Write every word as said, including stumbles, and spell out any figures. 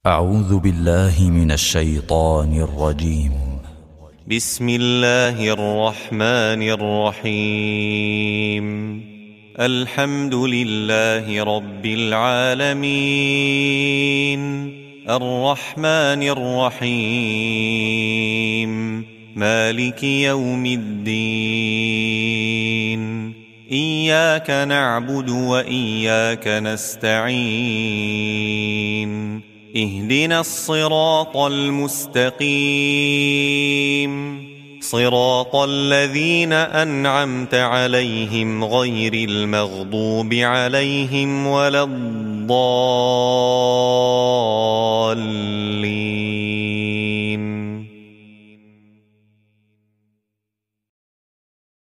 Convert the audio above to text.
أعوذ بالله من الشيطان الرجيم. بسم الله الرحمن الرحيم. الحمد لله رب العالمين، الرحمن الرحيم، مالك يوم الدين. إياك نعبد وإياك نستعين. اهدنا الصراط المستقيم، صراط الذين أنعمت عليهم غير المغضوب عليهم ولا الضالين.